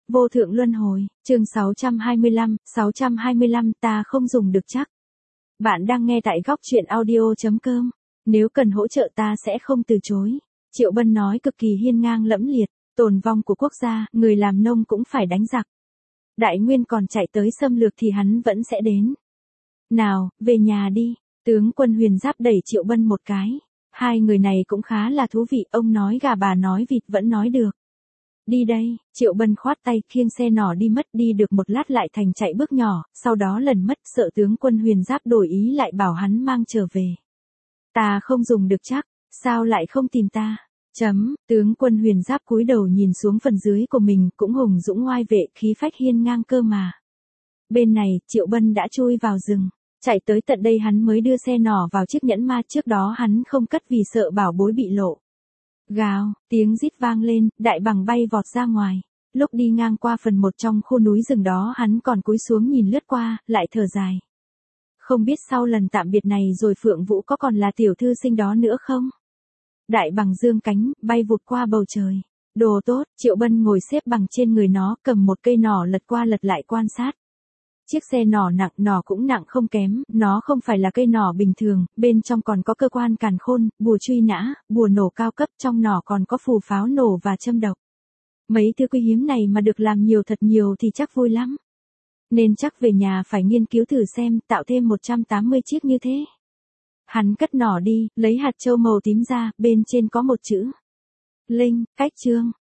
Vô thượng luân hồi, chương 625, ta không dùng được chắc. Bạn đang nghe tại góc truyện audio.com. Nếu cần hỗ trợ ta sẽ không từ chối. Triệu Bân nói cực kỳ hiên ngang lẫm liệt, tồn vong của quốc gia, người làm nông cũng phải đánh giặc. Đại Nguyên còn chạy tới xâm lược thì hắn vẫn sẽ đến. Nào, về nhà đi, tướng quân Huyền Giáp đẩy Triệu Bân một cái. Hai người này cũng khá là thú vị, ông nói gà bà nói vịt vẫn nói được. Đi đây, Triệu Bân khoát tay khiêng xe nỏ đi mất, đi được một lát lại thành chạy bước nhỏ, sau đó lần mất, sợ tướng quân Huyền Giáp đổi ý lại bảo hắn mang trở về. Ta không dùng được chắc, sao lại không tìm ta? Tướng quân Huyền Giáp cúi đầu nhìn xuống phần dưới của mình, cũng hùng dũng ngoai vệ, khí phách hiên ngang cơ mà. Bên này, Triệu Bân đã chui vào rừng. Chạy tới tận đây hắn mới đưa xe nỏ vào chiếc nhẫn ma, trước đó hắn không cất vì sợ bảo bối bị lộ. Gào, tiếng rít vang lên, đại bàng bay vọt ra ngoài. Lúc đi ngang qua phần một trong khu núi rừng đó hắn còn cúi xuống nhìn lướt qua, lại thở dài. Không biết sau lần tạm biệt này rồi Phượng Vũ có còn là tiểu thư sinh đó nữa không? Đại bàng dương cánh, bay vụt qua bầu trời. Đồ tốt, Triệu Bân ngồi xếp bằng trên người nó, cầm một cây nỏ lật qua lật lại quan sát. Chiếc xe nỏ nặng, nỏ cũng nặng không kém, nó không phải là cây nỏ bình thường, bên trong còn có cơ quan càn khôn, bùa truy nã, bùa nổ cao cấp, trong nỏ còn có phù pháo nổ và châm độc. Mấy thứ quý hiếm này mà được làm nhiều thật nhiều thì chắc vui lắm. Nên chắc về nhà phải nghiên cứu thử xem, tạo thêm 180 chiếc như thế. Hắn cất nỏ đi, lấy hạt châu màu tím ra, bên trên có một chữ. Linh, cách chương.